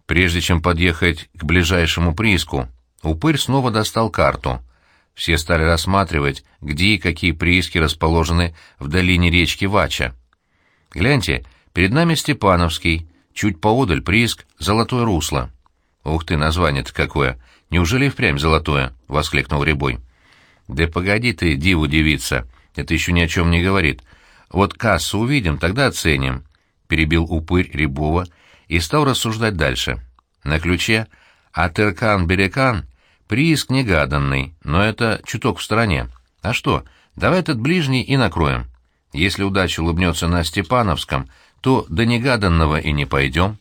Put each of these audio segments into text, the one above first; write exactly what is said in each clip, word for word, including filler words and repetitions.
Прежде чем подъехать к ближайшему прииску, упырь снова достал карту. Все стали рассматривать, где и какие прииски расположены в долине речки Вача. «Гляньте, перед нами Степановский, чуть поодаль прииск «Золотое русло». «Ух ты, название-то какое! Неужели и впрямь золотое?» — воскликнул Рябой. «Да погоди ты, диву девица, это еще ни о чем не говорит. Вот кассу увидим, тогда оценим», — перебил упырь Рябова и стал рассуждать дальше. «На ключе Атыркан-Берекан прииск негаданный, но это чуток в стороне. А что, давай этот ближний и накроем. Если удача улыбнется на Степановском, то до негаданного и не пойдем».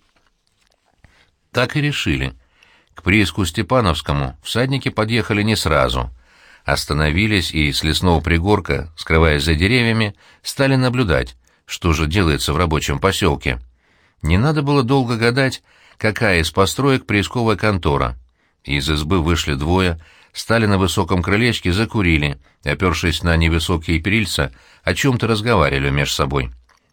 Так и решили. К прииску Степановскому всадники подъехали не сразу. Остановились и с лесного пригорка, скрываясь за деревьями, стали наблюдать, что же делается в рабочем поселке. Не надо было долго гадать, какая из построек приисковая контора. Из избы вышли двое, стали на высоком крылечке, закурили, опершись на невысокие перильца, о чем-то разговаривали между собой.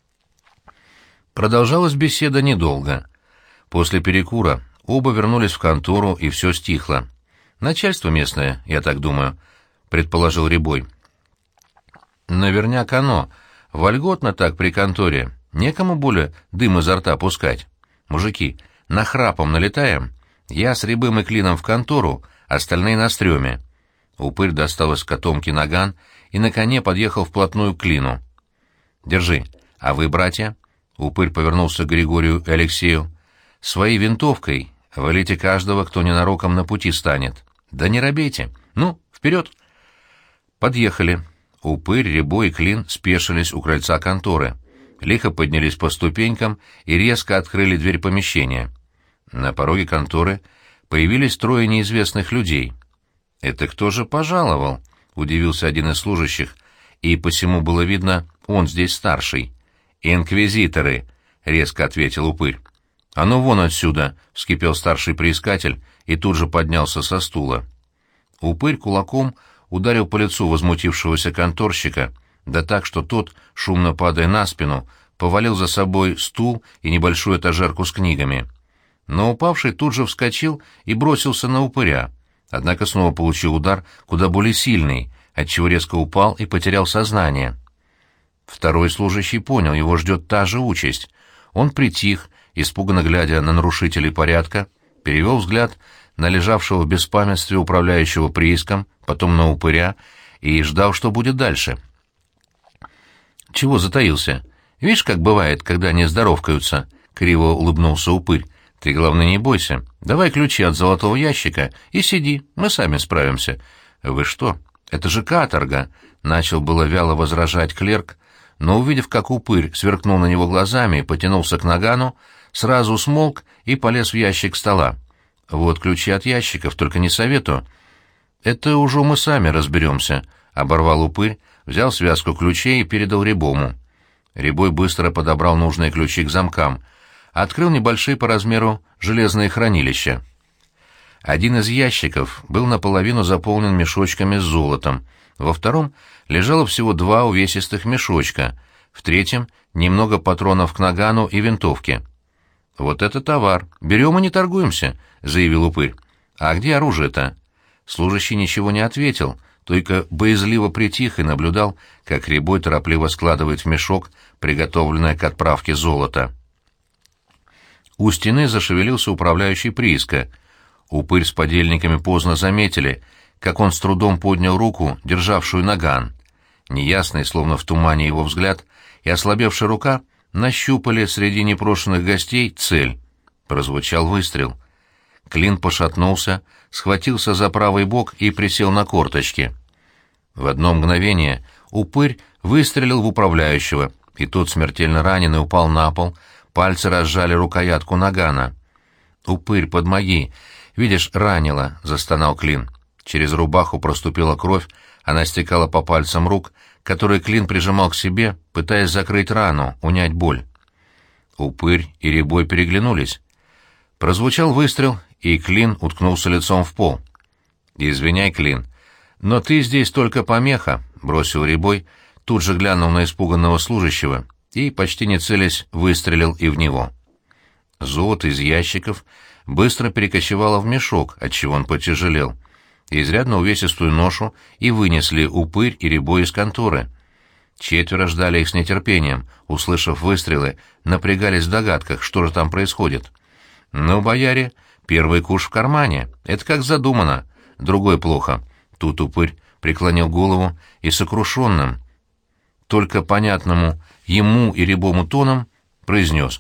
Продолжалась беседа недолго. После перекура оба вернулись в контору, и все стихло. «Начальство местное, я так думаю», — предположил Рябой. «Наверняк оно. Вольготно так при конторе. Некому более дым изо рта пускать. Мужики, нахрапом налетаем. Я с Рябым и Клином в контору, остальные на стреме». Упырь достал из котомки наган и на коне подъехал вплотную к Клину. «Держи. А вы, братья?» Упырь повернулся к Григорию и Алексею. «Своей винтовкой валите каждого, кто ненароком на пути станет. Да не робейте. Ну, вперед!» Подъехали. Упырь, Рябой и Клин спешились у крыльца конторы. Лихо поднялись по ступенькам и резко открыли дверь помещения. На пороге конторы появились трое неизвестных людей. «Это кто же пожаловал?» — удивился один из служащих, и посему было видно, он здесь старший. «Инквизиторы», — резко ответил упырь. «А ну вон отсюда!» — вскипел старший приискатель и тут же поднялся со стула. Упырь кулаком ударил по лицу возмутившегося конторщика, да так, что тот, шумно падая на спину, повалил за собой стул и небольшую этажерку с книгами. Но упавший тут же вскочил и бросился на упыря, однако снова получил удар куда более сильный, отчего резко упал и потерял сознание. Второй служащий понял, его ждет та же участь. Он притих, испуганно глядя на нарушителей порядка, перевел взгляд на лежавшего в беспамятстве управляющего прииском, потом на упыря, и ждал, что будет дальше. «Чего затаился? Видишь, как бывает, когда они здоровкаются?» — криво улыбнулся упырь. «Ты, главное, не бойся. Давай ключи от золотого ящика и сиди, мы сами справимся». «Вы что? Это же каторга!» — начал было вяло возражать клерк, но, увидев, как упырь сверкнул на него глазами и потянулся к нагану, сразу смолк и полез в ящик стола. «Вот ключи от ящиков, только не советую». «Это уже мы сами разберемся», — оборвал упырь, взял связку ключей и передал Рябому. Рябой быстро подобрал нужные ключи к замкам, открыл небольшие по размеру железные хранилища. Один из ящиков был наполовину заполнен мешочками с золотом, во втором лежало всего два увесистых мешочка, в третьем — немного патронов к нагану и винтовке. «Вот это товар! Берем и не торгуемся», — заявил упырь. «А где оружие-то?» Служащий ничего не ответил, только боязливо притих и наблюдал, как Рябой торопливо складывает в мешок приготовленное к отправке золото. У стены зашевелился управляющий прииска. Упырь с подельниками поздно заметили, как он с трудом поднял руку, державшую наган. Неясный, словно в тумане его взгляд, и ослабевшая рука нащупали среди непрошенных гостей цель. Прозвучал выстрел. Клин пошатнулся, схватился за правый бок и присел на корточки. В одно мгновение упырь выстрелил в управляющего, и тот, смертельно раненый, упал на пол, пальцы разжали рукоятку нагана. «Упырь, подмоги! Видишь, ранило!» — застонал Клин. Через рубаху проступила кровь, она стекала по пальцам рук, которые Клин прижимал к себе, пытаясь закрыть рану, унять боль. Упырь и Рябой переглянулись. Прозвучал выстрел, и Клин уткнулся лицом в пол. «Извиняй, Клин, но ты здесь только помеха», — бросил Рябой, тут же глянул на испуганного служащего и, почти не целясь, выстрелил и в него. Золото из ящиков быстро перекочевало в мешок, отчего он потяжелел. Изрядно увесистую ношу и вынесли Упырь и Рябой из конторы. Четверо ждали их с нетерпением, услышав выстрелы, напрягались в догадках, что же там происходит. «Ну, бояре, первый куш в кармане, это как задумано, другой плохо». Тут Упырь преклонил голову и сокрушенным, только понятному ему и Рябому тоном произнес: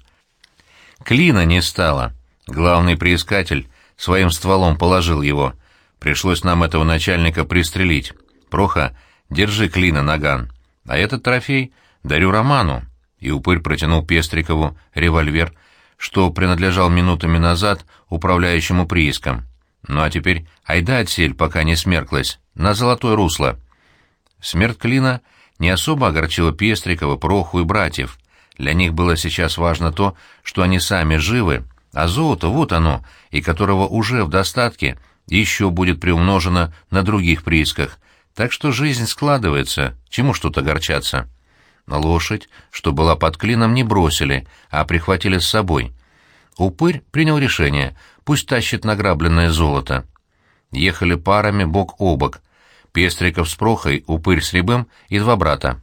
«Клина не стало. Главный приискатель своим стволом положил его. Пришлось нам этого начальника пристрелить. Проха, держи клина, наган. А этот трофей дарю Роману». И Упырь протянул Пестрикову револьвер, что принадлежал минутами назад управляющему прииском. «Ну а теперь айда отсель, пока не смерклась, на золотое русло». Смерть клина не особо огорчила Пестрикова, Проху и братьев. Для них было сейчас важно то, что они сами живы, а золото, вот оно, и которого уже в достатке, еще будет приумножено на других приисках, так что жизнь складывается, чему что-то огорчаться. Лошадь, что была под клином, не бросили, а прихватили с собой. Упырь принял решение, пусть тащит награбленное золото. Ехали парами бок о бок. Пестриков с Прохой, Упырь с Рябым и два брата.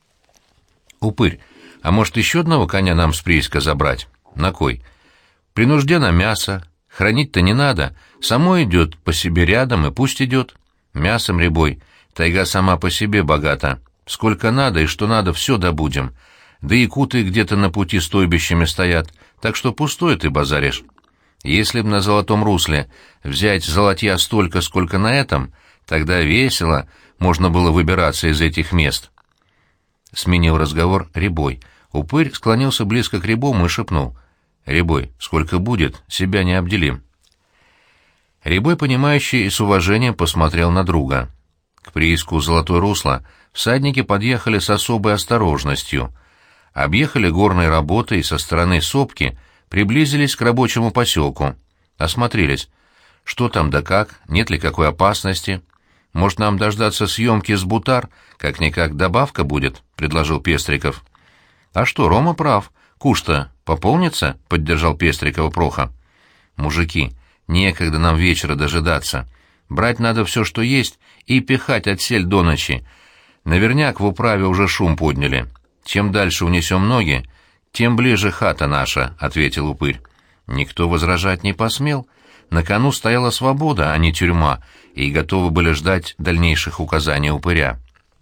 «Упырь, а может, еще одного коня нам с прииска забрать? На кой? При нужде на мясо. Хранить-то не надо. Само идет по себе рядом, и пусть идет. Мясом, Рябой, тайга сама по себе богата. Сколько надо и что надо, все добудем. Да и куты где-то на пути стойбищами стоят, так что пустой ты базаришь. Если б на золотом русле взять золотья столько, сколько на этом, тогда весело можно было выбираться из этих мест». Сменил разговор Рябой. Упырь склонился близко к Рябому и шепнул: «Рябой, сколько будет, себя не обделим». Рябой, понимающий и с уважением, посмотрел на друга. К прииску «Золотое русло» всадники подъехали с особой осторожностью. Объехали горные работы и со стороны сопки приблизились к рабочему поселку. Осмотрелись. Что там да как, нет ли какой опасности? «Может, нам дождаться съемки с бутар? Как-никак добавка будет», — предложил Пестриков. «А что, Рома прав. Куш-то пополнится?» — поддержал Пестрикова Проха. «Мужики, некогда нам вечера дожидаться. Брать надо все, что есть, и пихать отсель до ночи. Наверняк в управе уже шум подняли. Чем дальше унесем ноги, тем ближе хата наша», — ответил Упырь. Никто возражать не посмел. На кону стояла свобода, а не тюрьма, и готовы были ждать дальнейших указаний Упыря.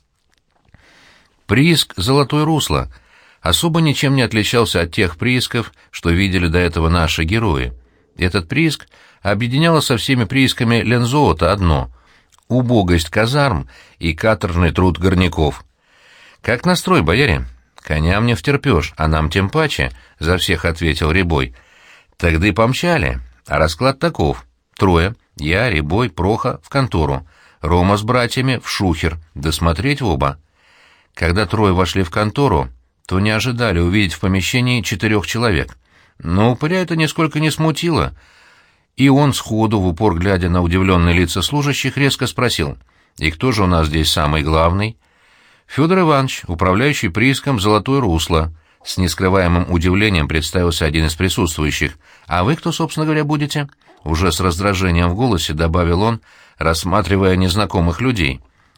Прииск «Золотое русло» особо ничем не отличался от тех приисков, что видели до этого наши герои. Этот прииск объединяло со всеми приисками Лензолота одно — убогость казарм и каторжный труд горняков. «Как настрой, бояре?» «Коням не втерпешь, а нам тем паче», — за всех ответил Рябой. «Тогда и помчали. А расклад таков. Трое. Я, Рябой, Проха в контору. Рома с братьями в шухер. Досмотреть в оба». Когда трое вошли в контору, то не ожидали увидеть в помещении четырех человек. Но Упыря это нисколько не смутило, и он сходу, в упор глядя на удивленные лица служащих, резко спросил: «И кто же у нас здесь самый главный?» «Федор Иванович, управляющий прииском «Золотое русло». С нескрываемым удивлением представился один из присутствующих. «А вы кто, собственно говоря, будете?» Уже с раздражением в голосе добавил он, рассматривая незнакомых людей.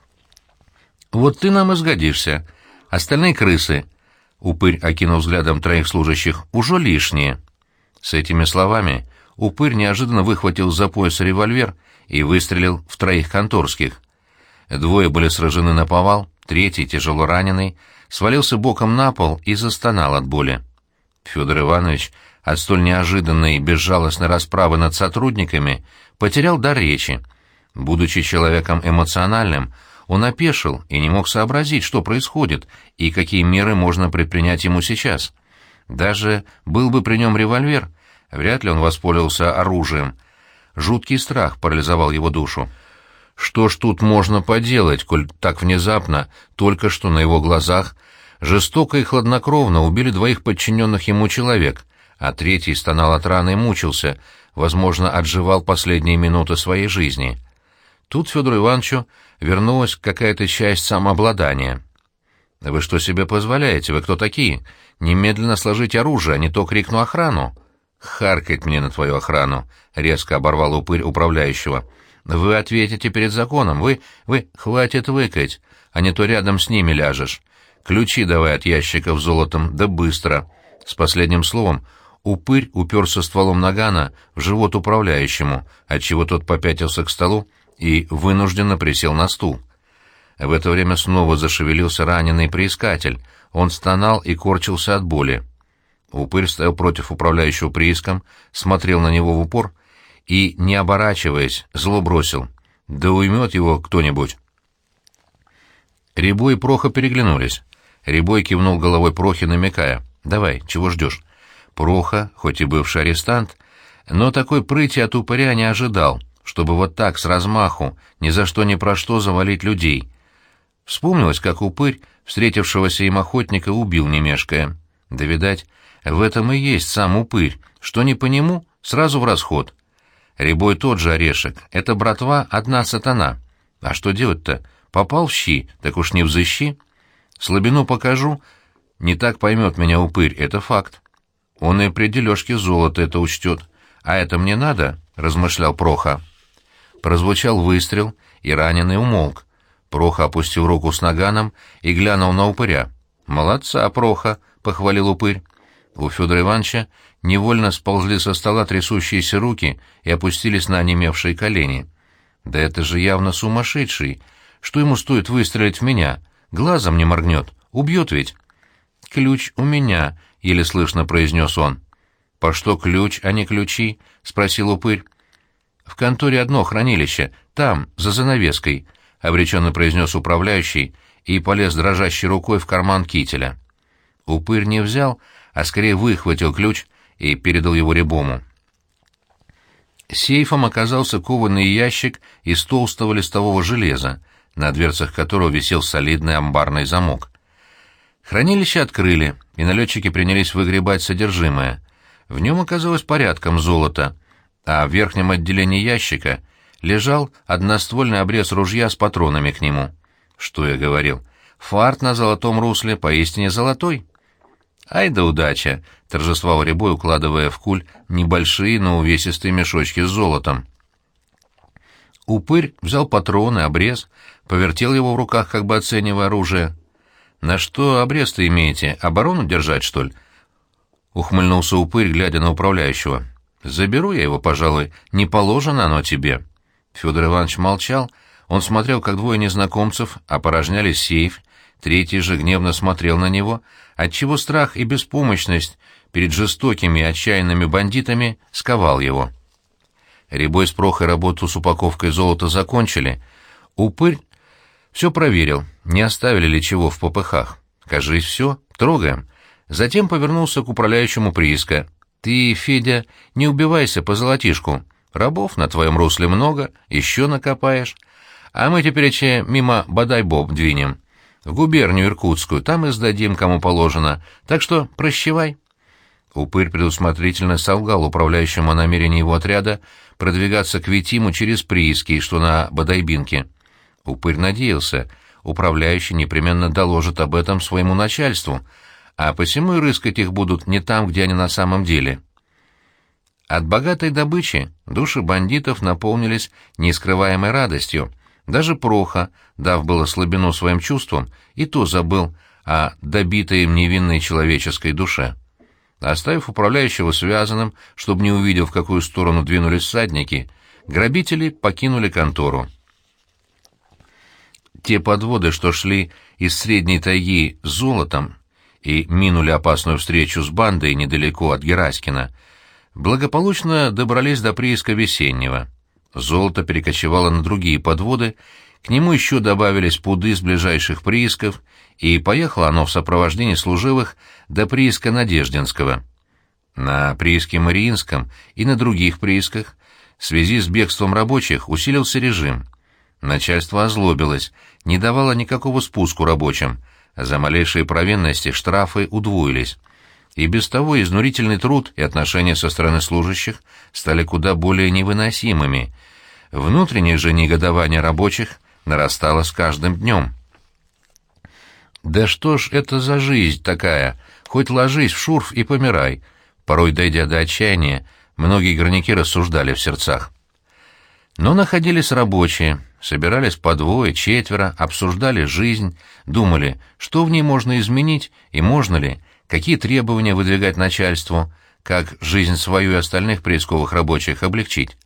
«Вот ты нам и сгодишься. Остальные крысы», — Упырь окинул взглядом троих служащих, — «уже лишние». С этими словами Упырь неожиданно выхватил из-за пояса револьвер и выстрелил в троих конторских. Двое были сражены наповал, третий, тяжело раненый, свалился боком на пол и застонал от боли. Федор Иванович от столь неожиданной и безжалостной расправы над сотрудниками потерял дар речи. Будучи человеком эмоциональным, он опешил и не мог сообразить, что происходит и какие меры можно предпринять ему сейчас. Даже был бы при нем револьвер, вряд ли он воспользовался оружием. Жуткий страх парализовал его душу. Что ж тут можно поделать, коль так внезапно, только что на его глазах, жестоко и хладнокровно убили двоих подчиненных ему человек, а третий стонал от раны и мучился, возможно, отживал последние минуты своей жизни. Тут Федору Ивановичу вернулась какая-то часть самообладания. «Вы что себе позволяете? Вы кто такие? Немедленно сложите оружие, а не то крикну охрану». «Харкать мне на твою охрану!» — резко оборвал упырь управляющего. «Вы ответите перед законом, вы... вы... Хватит выкать, а не то рядом с ними ляжешь. Ключи давай от ящиков с золотом, да быстро!» С последним словом упырь уперся стволом нагана в живот управляющему, отчего тот попятился к столу и вынужденно присел на стул. В это время снова зашевелился раненый приискатель. Он стонал и корчился от боли. Упырь стоял против управляющего прииском, смотрел на него в упор и, не оборачиваясь, зло бросил: «Да уймет его кто-нибудь!» Рябой и Проха переглянулись. Рябой кивнул головой Прохе, намекая: «Давай, чего ждешь?» Проха, хоть и бывший арестант, но такой прыти от упыря не ожидал, чтобы вот так, с размаху, ни за что ни про что завалить людей. Вспомнилось, как упырь встретившегося им охотника убил, не мешкая. Да, видать, в этом и есть сам упырь, что не по нему, сразу в расход. Рябой тот же орешек, это, братва, одна сатана. А что делать-то? Попал в щи, так уж не взыщи. Слабину покажу, не так поймет меня упырь, это факт. Он и при дележке золота это учтет. А это мне надо, — размышлял Проха. Прозвучал выстрел, и раненый умолк. Проха опустил руку с наганом и глянул на упыря. «Молодца, Проха!» — похвалил упырь. У Федора Ивановича невольно сползли со стола трясущиеся руки и опустились на онемевшие колени. «Да это же явно сумасшедший! Что ему стоит выстрелить в меня? Глазом не моргнет. Убьет ведь!» «Ключ у меня», — еле слышно произнес он. «По что ключ, а не ключи?» — спросил упырь. «В конторе одно хранилище, там, за занавеской», — обреченно произнес управляющий и полез дрожащей рукой в карман кителя. Упырь не взял, а скорее выхватил ключ и передал его Рябому. Сейфом оказался кованый ящик из толстого листового железа, на дверцах которого висел солидный амбарный замок. Хранилище открыли, и налетчики принялись выгребать содержимое. В нем оказалось порядком золота, а в верхнем отделении ящика лежал одноствольный обрез ружья с патронами к нему. Что я говорил? Фарт на золотом русле поистине золотой. «Ай да удача!» — торжествовал Рябой, укладывая в куль небольшие, но увесистые мешочки с золотом. Упырь взял патроны, обрез, повертел его в руках, как бы оценивая оружие. «На что обрез-то имеете? Оборону держать, что ли?» — ухмыльнулся упырь, глядя на управляющего. «Заберу я его, пожалуй, не положено оно тебе». Федор Иванович молчал, он смотрел, как двое незнакомцев опорожняли сейф, третий же гневно смотрел на него, отчего страх и беспомощность перед жестокими и отчаянными бандитами сковал его. Рябой с Прохой работу с упаковкой золота закончили. Упырь все проверил, не оставили ли чего в попыхах. Кажись, все, трогаем. Затем повернулся к управляющему прииска. «Ты, Федя, не убивайся по золотишку. Рабов на твоем русле много, еще накопаешь. А мы теперь че мимо Бадай-Боб двинем. В губернию Иркутскую, там и сдадим, кому положено. Так что прощавай». Упырь предусмотрительно солгал управляющему о намерении его отряда продвигаться к Витиму через прииски, что на Бодайбинке. Упырь надеялся, управляющий непременно доложит об этом своему начальству, а посему и рыскать их будут не там, где они на самом деле. От богатой добычи души бандитов наполнились нескрываемой радостью. Даже Проха, дав было слабину своим чувствам, и то забыл о добитой им невинной человеческой душе. Оставив управляющего связанным, чтобы не увидел, в какую сторону двинулись всадники, грабители покинули контору. Те подводы, что шли из средней тайги с золотом и минули опасную встречу с бандой недалеко от Гераськина, благополучно добрались до прииска Весеннего. Золото перекочевало на другие подводы, к нему еще добавились пуды с ближайших приисков, и поехало оно в сопровождении служивых до прииска Надеждинского. На прииске Мариинском и на других приисках в связи с бегством рабочих усилился режим. Начальство озлобилось, не давало никакого спуску рабочим, а за малейшие провинности штрафы удвоились. И без того изнурительный труд и отношения со стороны служащих стали куда более невыносимыми. Внутреннее же негодование рабочих нарастало с каждым днем. «Да что ж это за жизнь такая? Хоть ложись в шурф и помирай», Порой, дойдя до отчаяния, многие горняки рассуждали в сердцах. Но находились рабочие, собирались по двое, четверо, обсуждали жизнь, думали, что в ней можно изменить и можно ли, какие требования выдвигать начальству, как жизнь свою и остальных приисковых рабочих облегчить.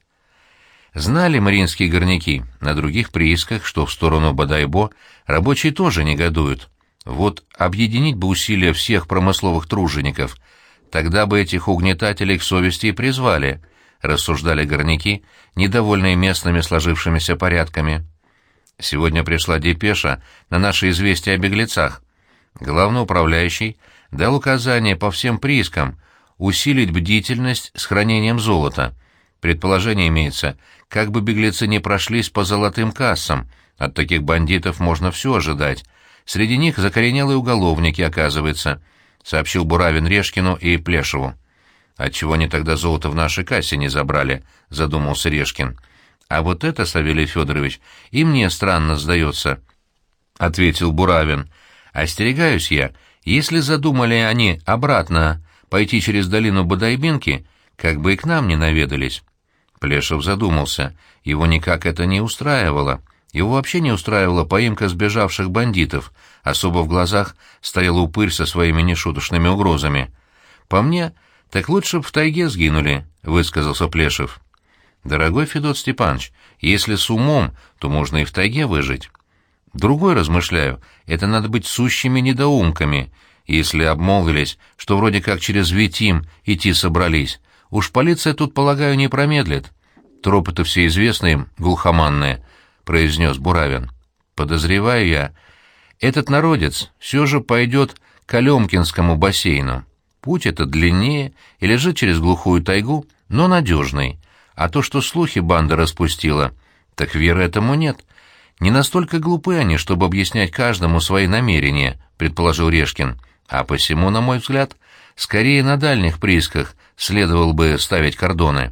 Знали мариинские горняки на других приисках, что в сторону Бодайбо рабочие тоже негодуют. Вот объединить бы усилия всех промысловых тружеников, тогда бы этих угнетателей к совести и призвали, рассуждали горняки, недовольные местными сложившимися порядками. Сегодня пришла депеша на наше известие о беглецах. Главноуправляющий дал указание по всем приискам усилить бдительность с хранением золота. Предположение имеется, как бы беглецы не прошлись по золотым кассам, от таких бандитов можно все ожидать. Среди них закоренелые уголовники, оказывается, сообщил Буравин Решкину и Плешеву. «Отчего они тогда золото в нашей кассе не забрали?» — задумался Решкин. «А вот это, Савелий Федорович, и мне странно сдается», — ответил Буравин. «Остерегаюсь я, если задумали они обратно пойти через долину Бодайбинки, как бы и к нам не наведались». Плешев задумался. Его никак это не устраивало. Его вообще не устраивала поимка сбежавших бандитов. Особо в глазах стоял упырь со своими нешуточными угрозами. «По мне, так лучше б в тайге сгинули», — высказался Плешев. «Дорогой Федот Степанович, если с умом, то можно и в тайге выжить. Другой, размышляю, это надо быть сущими недоумками, если обмолвились, что вроде как через Витим идти собрались. Уж полиция тут, полагаю, не промедлит. Тропы-то все известны им, глухоманные», — произнес Буравин. «Подозреваю я, этот народец все же пойдет к Алемкинскому бассейну. Путь этот длиннее и лежит через глухую тайгу, но надежный. А то, что слухи банда распустила, так веры этому нет. Не настолько глупы они, чтобы объяснять каждому свои намерения», — предположил Решкин. «А посему, на мой взгляд, скорее на дальних приисках следовало бы ставить кордоны».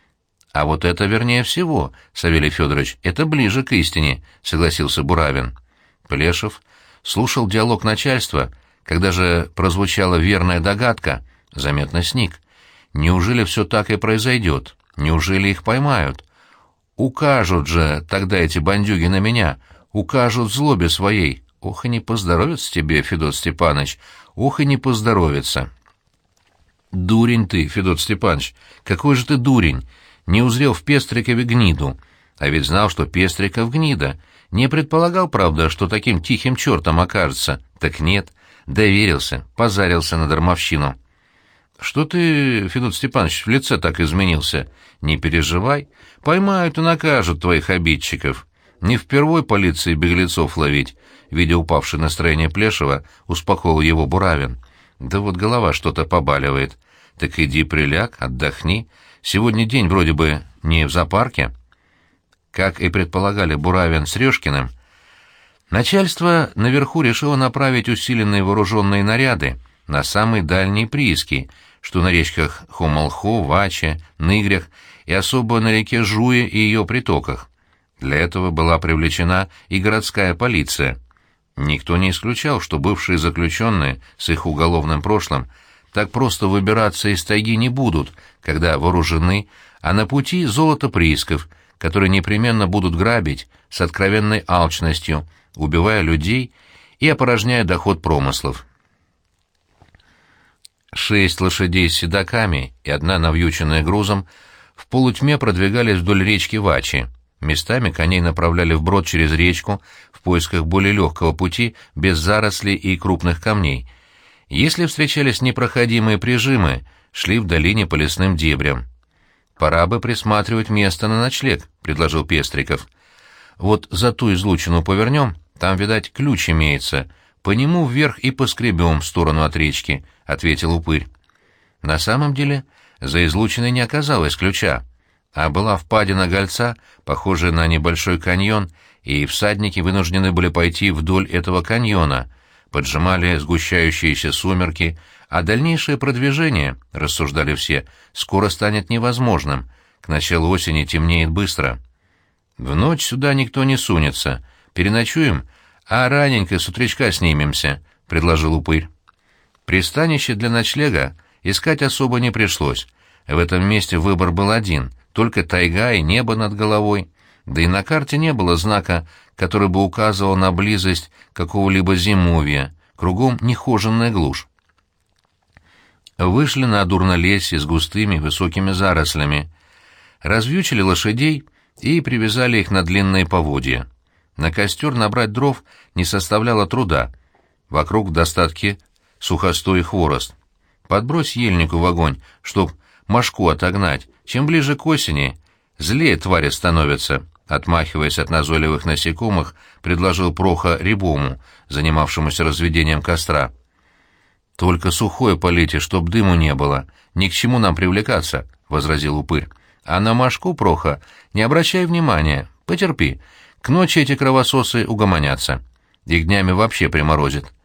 «А вот это вернее всего, Савелий Федорович, это ближе к истине», — согласился Буравин. Плешев слушал диалог начальства. Когда же прозвучала верная догадка, заметно сник. Неужели все так и произойдет? Неужели их поймают? Укажут же тогда эти бандюги на меня, укажут в злобе своей. Ох, и не поздоровится тебе, Федот Степанович, ох, и не поздоровится. Дурень ты, Федот Степанович, какой же ты дурень, не узрел в Пестрикове гниду, а ведь знал, что Пестриков гнида. Не предполагал, правда, что таким тихим чертом окажется. Так нет, доверился, позарился на дармовщину. «Что ты, Федот Степанович, в лице так изменился? Не переживай, поймают и накажут твоих обидчиков. Не впервой полиции беглецов ловить», — видя упавшее настроение Плешева, успокоил его Буравин. «Да вот голова что-то побаливает. Так иди приляг, отдохни. Сегодня день вроде бы не в зоопарке». Как и предполагали Буравин с Решкиным, начальство наверху решило направить усиленные вооруженные наряды на самые дальние прииски, что на речках Хомолхо, Ваче, Ныгрях и особо на реке Жуе и ее притоках. Для этого была привлечена и городская полиция. Никто не исключал, что бывшие заключенные с их уголовным прошлым так просто выбираться из тайги не будут, когда вооружены, а на пути золото приисков, которые непременно будут грабить с откровенной алчностью, убивая людей и опорожняя доход промыслов. Шесть лошадей с седаками и одна навьюченная грузом в полутьме продвигались вдоль речки Вачи. Местами коней направляли вброд через речку в поисках более легкого пути без зарослей и крупных камней. Если встречались непроходимые прижимы, шли в долине по лесным дебрям. «Пора бы присматривать место на ночлег», — предложил Пестриков. «Вот за ту излучину повернем, там, видать, ключ имеется. По нему вверх и поскребем в сторону от речки», — ответил упырь. На самом деле за излучиной не оказалось ключа, а была впадина Гольца, похожая на небольшой каньон, и всадники вынуждены были пойти вдоль этого каньона, поджимали сгущающиеся сумерки, а дальнейшее продвижение, рассуждали все, скоро станет невозможным, к началу осени темнеет быстро. В ночь сюда никто не сунется, переночуем, а раненько с утречка снимемся, — предложил упырь. Пристанище для ночлега Искать особо не пришлось. В этом месте выбор был один — только тайга и небо над головой. Да и на карте не было знака, который бы указывал на близость какого-либо зимовья, кругом нехоженная глушь. Вышли на дурнолесье с густыми высокими зарослями, развьючили лошадей и привязали их на длинные поводья. На костер набрать дров не составляло труда. Вокруг в достатке сухостой и хворост. Подбрось ельнику в огонь, чтоб мошку отогнать. Чем ближе к осени, злее твари становятся, отмахиваясь от назойливых насекомых, предложил Проха Рябому, занимавшемуся разведением костра. «Только сухое полейте, чтоб дыму не было. Ни к чему нам привлекаться», — возразил упырь. «А на мошку, Проха, не обращай внимания. Потерпи. К ночи эти кровососы угомонятся. Их днями вообще приморозит.